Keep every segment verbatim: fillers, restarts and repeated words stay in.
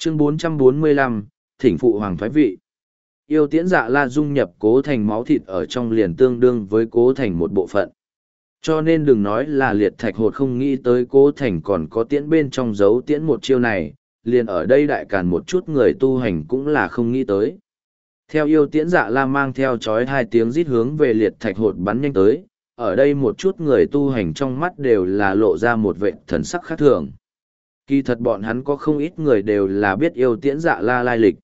Chương bốn trăm bốn mươi lăm, Thỉnh Phụ Hoàng thoái vị. Yêu Tiễn Dạ La dung nhập Cố Thành máu thịt ở trong liền tương đương với Cố Thành một bộ phận. Cho nên đừng nói là liệt thạch hột không nghĩ tới Cố Thành còn có tiễn bên trong dấu tiễn một chiêu này, liền ở đây đại càn một chút người tu hành cũng là không nghĩ tới. Theo Yêu Tiễn Dạ La mang theo chói hai tiếng rít hướng về liệt thạch hột bắn nhanh tới, ở đây một chút người tu hành trong mắt đều là lộ ra một vệ thần sắc khác thường. Kỳ thật bọn hắn có không ít người đều là biết Yêu Tiễn Dạ La lai lịch.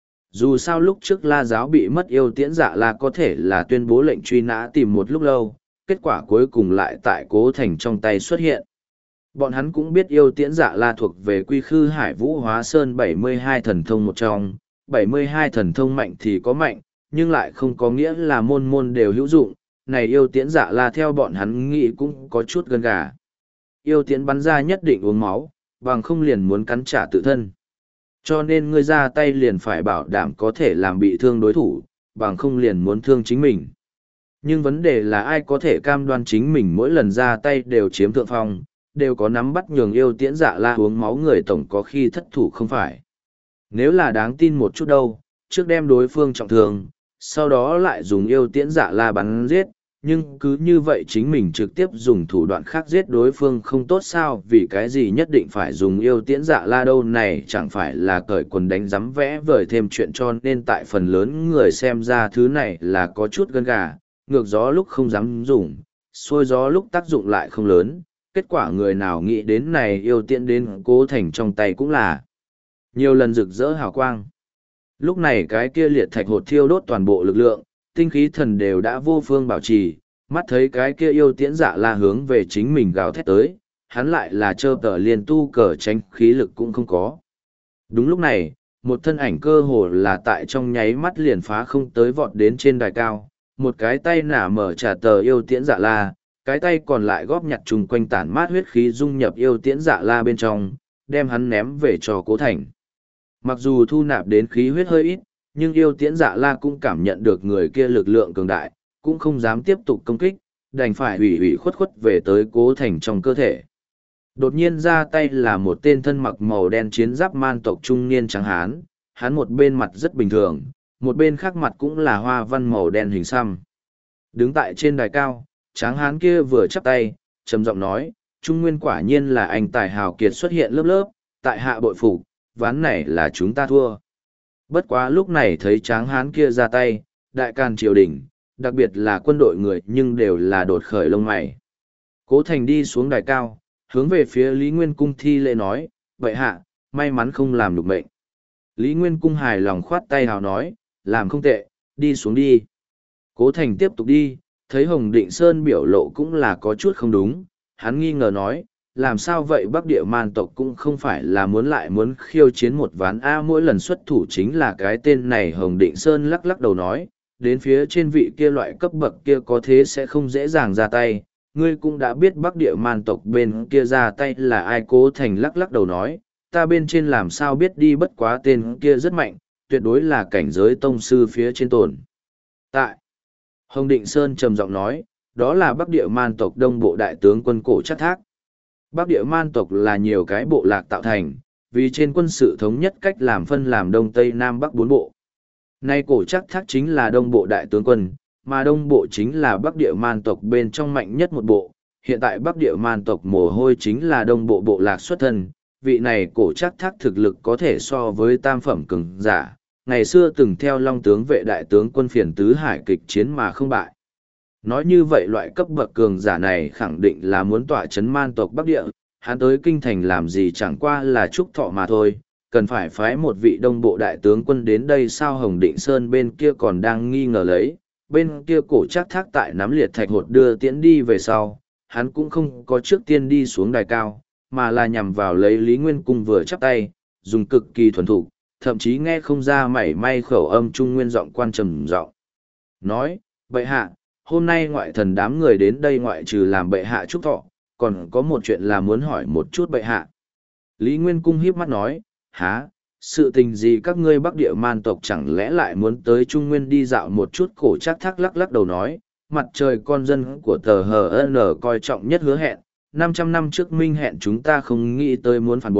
Dù sao lúc trước La giáo bị mất, Yêu Tiễn Dạ La có thể là tuyên bố lệnh truy nã tìm một lúc lâu, kết quả cuối cùng lại tại Cố Thành trong tay xuất hiện. Bọn hắn cũng biết Yêu Tiễn Dạ La thuộc về Quy Khư Hải Vũ Hóa Sơn bảy mươi hai thần thông một trong, bảy mươi hai thần thông mạnh thì có mạnh, nhưng lại không có nghĩa là môn môn đều hữu dụng. Này Yêu Tiễn Dạ La theo bọn hắn nghĩ cũng có chút gân gà. Yêu Tiễn bắn ra nhất định uống máu, bằng không liền muốn cắn trả tự thân. Cho nên ngươi ra tay liền phải bảo đảm có thể làm bị thương đối thủ, bằng không liền muốn thương chính mình. Nhưng vấn đề là ai có thể cam đoan chính mình mỗi lần ra tay đều chiếm thượng phong, đều có nắm bắt nhường Yêu Tiễn Dạ La uống máu người tổng có khi thất thủ không phải. Nếu là đáng tin một chút đâu, trước đem đối phương trọng thương, sau đó lại dùng Yêu Tiễn Dạ La bắn giết, nhưng cứ như vậy chính mình trực tiếp dùng thủ đoạn khác giết đối phương không tốt sao, vì cái gì nhất định phải dùng Yêu Tiễn Dạ La đâu, này chẳng phải là cởi quần đánh rắm vẽ vời thêm chuyện, cho nên tại phần lớn người xem ra thứ này là có chút gân gà, ngược gió lúc không dám dùng, xuôi gió lúc tác dụng lại không lớn, kết quả người nào nghĩ đến này Yêu Tiễn đến Cố Thành trong tay cũng là nhiều lần rực rỡ hào quang. Lúc này cái kia liệt thạch hột thiêu đốt toàn bộ lực lượng, tinh khí thần đều đã vô phương bảo trì, mắt thấy cái kia Yêu Tiễn Dạ La hướng về chính mình gào thét tới, hắn lại là chơ tờ liền tu cờ tránh khí lực cũng không có. Đúng lúc này, một thân ảnh cơ hồ là tại trong nháy mắt liền phá không tới vọt đến trên đài cao, một cái tay nả mở trả tờ Yêu Tiễn Dạ La, cái tay còn lại góp nhặt trùng quanh tản mát huyết khí dung nhập Yêu Tiễn Dạ La bên trong, đem hắn ném về cho Cố Thành. Mặc dù thu nạp đến khí huyết hơi ít, nhưng Yêu Tiễn Dạ La cũng cảm nhận được người kia lực lượng cường đại, cũng không dám tiếp tục công kích, đành phải ủy ủy khuất khuất về tới Cố Thành trong cơ thể. Đột nhiên ra tay là một tên thân mặc màu đen chiến giáp man tộc trung niên trắng hán, hắn một bên mặt rất bình thường, một bên khác mặt cũng là hoa văn màu đen hình xăm. Đứng tại trên đài cao, tráng hán kia vừa chắp tay, trầm giọng nói, Trung Nguyên quả nhiên là anh tài hào kiệt xuất hiện lớp lớp, tại hạ bội phục, ván này là chúng ta thua. Bất quá lúc này thấy tráng hán kia ra tay, đại can triều đình, đặc biệt là quân đội người nhưng đều là đột khởi lông mày. Cố Thành đi xuống đài cao, hướng về phía Lý Nguyên Cung thi lễ nói, vậy hạ, may mắn không làm được mệnh. Lý Nguyên Cung hài lòng khoát tay hào nói, làm không tệ, đi xuống đi. Cố Thành tiếp tục đi, thấy Hồng Định Sơn biểu lộ cũng là có chút không đúng, hắn nghi ngờ nói, làm sao vậy Bắc Địa Man tộc cũng không phải là muốn lại muốn khiêu chiến một ván A, mỗi lần xuất thủ chính là cái tên này. Hồng Định Sơn lắc lắc đầu nói, đến phía trên vị kia loại cấp bậc kia có thế sẽ không dễ dàng ra tay, ngươi cũng đã biết Bắc Địa Man tộc bên kia ra tay là ai. Cố Thành lắc lắc đầu nói, ta bên trên làm sao biết đi, bất quá tên kia rất mạnh, tuyệt đối là cảnh giới tông sư phía trên tồn tại. Hồng Định Sơn trầm giọng nói, đó là Bắc Địa Man tộc đông bộ đại tướng quân Cổ Trác Thác. Bắc Địa Man tộc là nhiều cái bộ lạc tạo thành, vì trên quân sự thống nhất cách làm phân làm Đông Tây Nam Bắc bốn bộ. Nay Cổ Trác Thác chính là đông bộ đại tướng quân, mà đông bộ chính là Bắc Địa Man tộc bên trong mạnh nhất một bộ. Hiện tại Bắc Địa Man tộc mồ hôi chính là đông bộ bộ lạc xuất thân, vị này Cổ Trác Thác thực lực có thể so với tam phẩm cường giả, ngày xưa từng theo Long tướng vệ đại tướng quân Phiền Tứ Hải kịch chiến mà không bại. Nói như vậy loại cấp bậc cường giả này khẳng định là muốn tỏa chấn Man tộc Bắc Địa, hắn tới kinh thành làm gì chẳng qua là chúc thọ mà thôi, cần phải phái một vị đông bộ đại tướng quân đến đây sao? Hồng Định Sơn bên kia còn đang nghi ngờ lấy, bên kia Cổ Trác Thác tại nắm liệt thạch hột đưa tiễn đi về sau, hắn cũng không có trước tiên đi xuống đài cao, mà là nhằm vào lấy Lý Nguyên Cung vừa chắp tay, dùng cực kỳ thuần thục, thậm chí nghe không ra mảy may khẩu âm trung nguyên giọng quan trầm giọng. Nói, bệ hạ, hôm nay ngoại thần đám người đến đây ngoại trừ làm bệ hạ chúc thọ, còn có một chuyện là muốn hỏi một chút bệ hạ. Lý Nguyên Cung híp mắt nói, há, sự tình gì các ngươi Bắc Địa Man tộc chẳng lẽ lại muốn tới Trung Nguyên đi dạo một chút? Cổ Trác Thác lắc lắc đầu nói, mặt trời con dân của tờ hờ en coi trọng nhất hứa hẹn, năm trăm năm trước minh hẹn chúng ta không nghĩ tới muốn phản bội,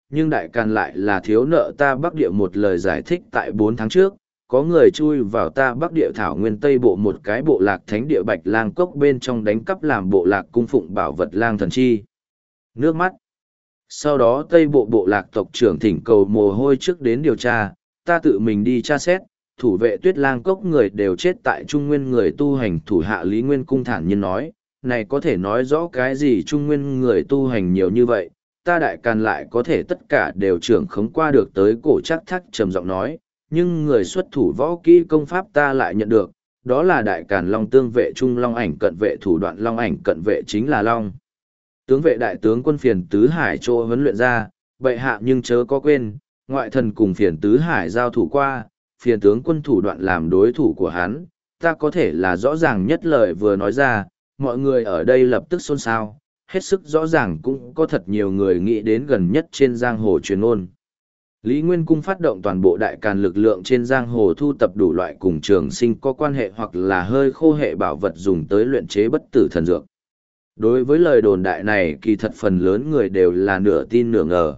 nhưng đại càn lại là thiếu nợ ta Bắc Địa một lời giải thích tại bốn tháng trước, có người chui vào ta Bắc Địa thảo nguyên Tây Bộ một cái bộ lạc thánh địa Bạch Lang Cốc bên trong đánh cắp làm bộ lạc cung phụng bảo vật lang thần chi. Nước mắt. Sau đó Tây Bộ bộ lạc tộc trưởng thỉnh cầu mồ hôi trước đến điều tra, ta tự mình đi tra xét, thủ vệ Tuyết Lang Cốc người đều chết tại Trung Nguyên người tu hành thủ hạ Lý Nguyên Cung thản nhiên nói, này có thể nói rõ cái gì Trung Nguyên người tu hành nhiều như vậy, ta đại càn lại có thể tất cả đều trưởng khống qua được tới cổ chắc thắc trầm giọng nói, nhưng người xuất thủ võ kỹ công pháp ta lại nhận được, đó là đại càn long tương vệ trung long ảnh cận vệ thủ đoạn long ảnh cận vệ chính là long. Tướng vệ đại tướng quân phiền tứ hải chỗ huấn luyện ra, bệ hạ nhưng chớ có quên, ngoại thần cùng phiền tứ hải giao thủ qua, phiền tướng quân thủ đoạn làm đối thủ của hắn, ta có thể là rõ ràng nhất lời vừa nói ra, mọi người ở đây lập tức xôn xao, hết sức rõ ràng cũng có thật nhiều người nghĩ đến gần nhất trên giang hồ truyền ôn. Lý Nguyên Cung phát động toàn bộ đại càn lực lượng trên giang hồ thu tập đủ loại cùng trường sinh có quan hệ hoặc là hơi khô hệ bảo vật dùng tới luyện chế bất tử thần dược. Đối với lời đồn đại này kỳ thật phần lớn người đều là nửa tin nửa ngờ.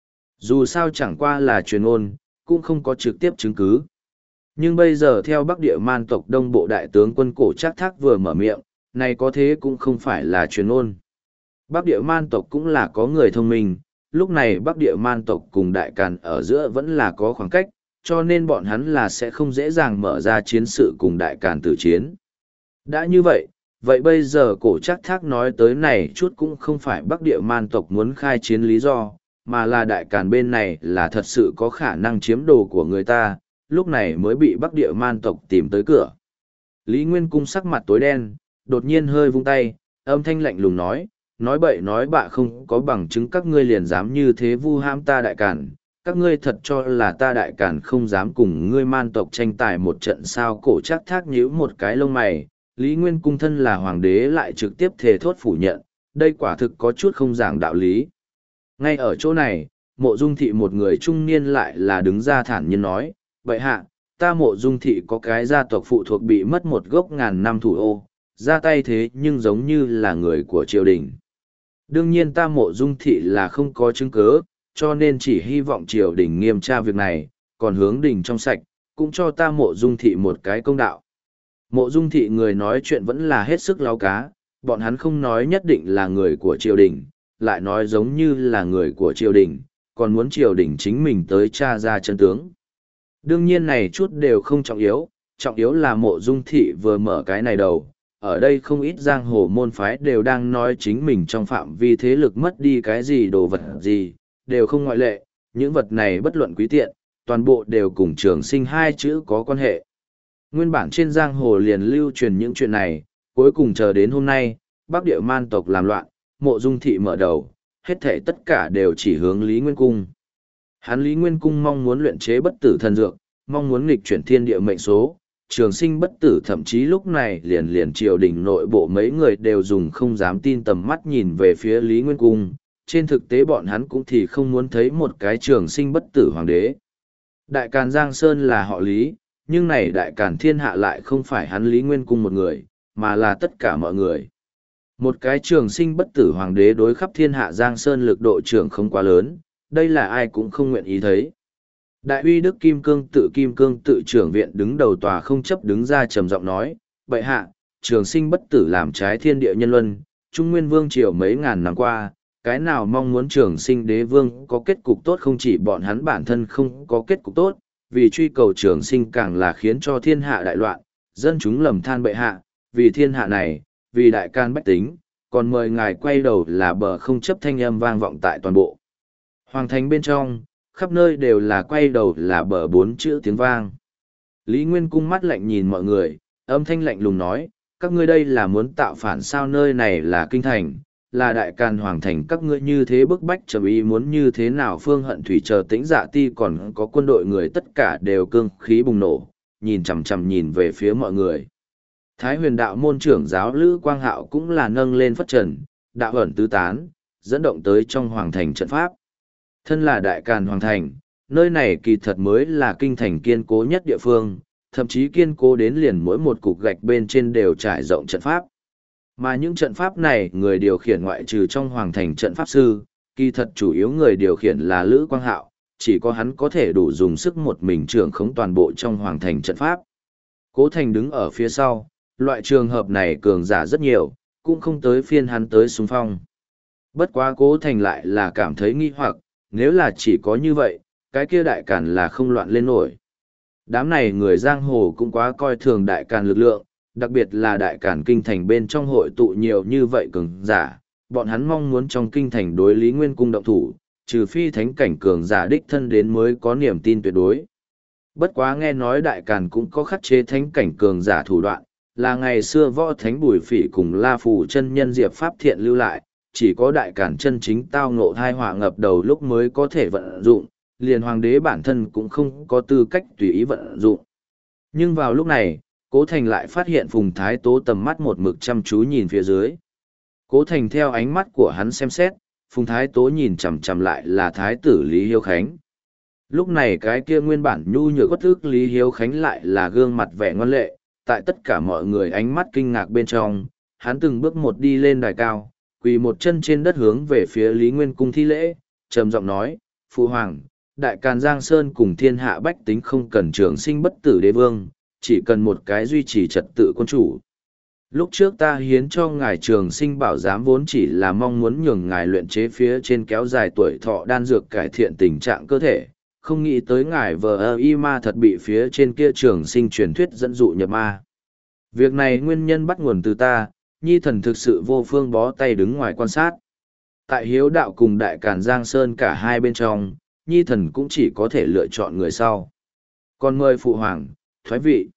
Dù sao chẳng qua là truyền ôn, cũng không có trực tiếp chứng cứ. Nhưng bây giờ theo Bắc Địa Man tộc Đông Bộ đại tướng quân cổ Trác Thác vừa mở miệng, này có thế cũng không phải là truyền ôn. Bắc Địa Man tộc cũng là có người thông minh, lúc này Bắc Địa Man tộc cùng Đại Càn ở giữa vẫn là có khoảng cách, cho nên bọn hắn là sẽ không dễ dàng mở ra chiến sự cùng Đại Càn tử chiến. Đã như vậy, vậy bây giờ cổ Trác Thác nói tới này chút cũng không phải Bắc Địa Man tộc muốn khai chiến lý do, mà là Đại Càn bên này là thật sự có khả năng chiếm đồ của người ta, lúc này mới bị Bắc Địa Man tộc tìm tới cửa. Lý Nguyên Cung sắc mặt tối đen, đột nhiên hơi vung tay, âm thanh lạnh lùng nói, nói bậy nói bạ không có bằng chứng các ngươi liền dám như thế vu hãm ta Đại Càn, các ngươi thật cho là ta Đại Càn không dám cùng ngươi Man tộc tranh tài một trận sao. Cổ Trác Thác nhíu một cái lông mày, Lý Nguyên Cung thân là hoàng đế lại trực tiếp thề thốt phủ nhận, đây quả thực có chút không giảng đạo lý. Ngay ở chỗ này, Mộ Dung Thị một người trung niên lại là đứng ra thản nhiên nói, bệ hạ, ta Mộ Dung Thị có cái gia tộc phụ thuộc bị mất một gốc ngàn năm thủ ô, ra tay thế nhưng giống như là người của triều đình. Đương nhiên ta Mộ Dung Thị là không có chứng cứ, cho nên chỉ hy vọng triều đình nghiêm tra việc này, còn hướng đình trong sạch, cũng cho ta Mộ Dung Thị một cái công đạo. Mộ Dung Thị người nói chuyện vẫn là hết sức láo cá, bọn hắn không nói nhất định là người của triều đình, lại nói giống như là người của triều đình, còn muốn triều đình chính mình tới tra ra chân tướng. Đương nhiên này chút đều không trọng yếu, trọng yếu là Mộ Dung Thị vừa mở cái này đầu. Ở đây không ít giang hồ môn phái đều đang nói chính mình trong phạm vi thế lực mất đi cái gì đồ vật gì, đều không ngoại lệ, những vật này bất luận quý tiện, toàn bộ đều cùng trường sinh hai chữ có quan hệ. Nguyên bản trên giang hồ liền lưu truyền những chuyện này, cuối cùng chờ đến hôm nay, Bắc Địa Man tộc làm loạn, Mộ Dung Thị mở đầu, hết thể tất cả đều chỉ hướng Lý Nguyên Cung. Hắn Lý Nguyên Cung mong muốn luyện chế bất tử thần dược, mong muốn nghịch chuyển thiên địa mệnh số, trường sinh bất tử, thậm chí lúc này liền liền triều đình nội bộ mấy người đều dùng không dám tin tầm mắt nhìn về phía Lý Nguyên Cung, trên thực tế bọn hắn cũng thì không muốn thấy một cái trường sinh bất tử hoàng đế. Đại Càn Giang Sơn là họ Lý, nhưng này Đại Càn thiên hạ lại không phải hắn Lý Nguyên Cung một người, mà là tất cả mọi người. Một cái trường sinh bất tử hoàng đế đối khắp thiên hạ Giang Sơn lực độ trưởng không quá lớn, đây là ai cũng không nguyện ý thấy. Đại uy Đức Kim Cương tự Kim Cương tự trưởng viện đứng đầu tòa không chấp đứng ra trầm giọng nói, bệ hạ, trường sinh bất tử làm trái thiên địa nhân luân, Trung Nguyên Vương triều mấy ngàn năm qua, cái nào mong muốn trường sinh đế vương có kết cục tốt không chỉ bọn hắn bản thân không có kết cục tốt, vì truy cầu trường sinh càng là khiến cho thiên hạ đại loạn, dân chúng lầm than bệ hạ, vì thiên hạ này, vì đại can bách tính, còn mời ngài quay đầu là bờ không chấp thanh âm vang vọng tại toàn bộ. Hoàng thành bên trong, khắp nơi đều là quay đầu là bờ bốn chữ tiếng vang. Lý Nguyên Cung mắt lạnh nhìn mọi người, âm thanh lạnh lùng nói, các ngươi đây là muốn tạo phản sao, nơi này là kinh thành, là đại càn hoàng thành, các ngươi như thế bức bách trầm ý muốn như thế nào. Phương Hận Thủy chờ Tĩnh Dạ Ti còn có quân đội người tất cả đều cương khí bùng nổ, nhìn chằm chằm nhìn về phía mọi người. Thái Huyền đạo môn trưởng giáo Lữ Quang Hạo cũng là nâng lên phất trần, đạo ẩn tứ tán, dẫn động tới trong hoàng thành trận pháp. Thân là đại càn hoàng thành, nơi này kỳ thật mới là kinh thành kiên cố nhất địa phương, thậm chí kiên cố đến liền mỗi một cục gạch bên trên đều trải rộng trận pháp. Mà những trận pháp này người điều khiển ngoại trừ trong hoàng thành trận pháp sư, kỳ thật chủ yếu người điều khiển là Lữ Quang Hạo, chỉ có hắn có thể đủ dùng sức một mình trưởng khống toàn bộ trong hoàng thành trận pháp. Cố Thành đứng ở phía sau, loại trường hợp này cường giả rất nhiều, cũng không tới phiên hắn tới xung phong. Bất quá Cố Thành lại là cảm thấy nghi hoặc, nếu là chỉ có như vậy, cái kia đại càn là không loạn lên nổi. Đám này người giang hồ cũng quá coi thường đại càn lực lượng, đặc biệt là đại càn kinh thành bên trong hội tụ nhiều như vậy cường giả, bọn hắn mong muốn trong kinh thành đối Lý Nguyên Cung động thủ, trừ phi thánh cảnh cường giả đích thân đến mới có niềm tin tuyệt đối. Bất quá nghe nói đại càn cũng có khắc chế thánh cảnh cường giả thủ đoạn, là ngày xưa võ thánh Bùi Phỉ cùng La Phù chân nhân Diệp Pháp Thiện lưu lại, chỉ có đại càn chân chính tao ngộ thai họa ngập đầu lúc mới có thể vận dụng, liền hoàng đế bản thân cũng không có tư cách tùy ý vận dụng. Nhưng vào lúc này, Cố Thành lại phát hiện Phùng Thái Tố tầm mắt một mực chăm chú nhìn phía dưới. Cố Thành theo ánh mắt của hắn xem xét, Phùng Thái Tố nhìn chằm chằm lại là Thái tử Lý Hiếu Khánh. Lúc này cái kia nguyên bản nhu nhược bất ức Lý Hiếu Khánh lại là gương mặt vẻ ngoan lệ, tại tất cả mọi người ánh mắt kinh ngạc bên trong, hắn từng bước một đi lên đài cao, quỳ một chân trên đất hướng về phía Lý Nguyên Cung thi lễ, trầm giọng nói, Phụ Hoàng, Đại Càn Giang Sơn cùng thiên hạ bách tính không cần trường sinh bất tử đế vương, chỉ cần một cái duy trì trật tự quân chủ. Lúc trước ta hiến cho ngài trường sinh bảo giám vốn chỉ là mong muốn nhường ngài luyện chế phía trên kéo dài tuổi thọ đan dược cải thiện tình trạng cơ thể, không nghĩ tới ngài vờ ơ y ma thật bị phía trên kia trường sinh truyền thuyết dẫn dụ nhập ma. Việc này nguyên nhân bắt nguồn từ ta, nhi thần thực sự vô phương bó tay đứng ngoài quan sát. Tại hiếu đạo cùng Đại Càn Giang Sơn cả hai bên trong, nhi thần cũng chỉ có thể lựa chọn người sau. Còn mời Phụ Hoàng, thoái vị.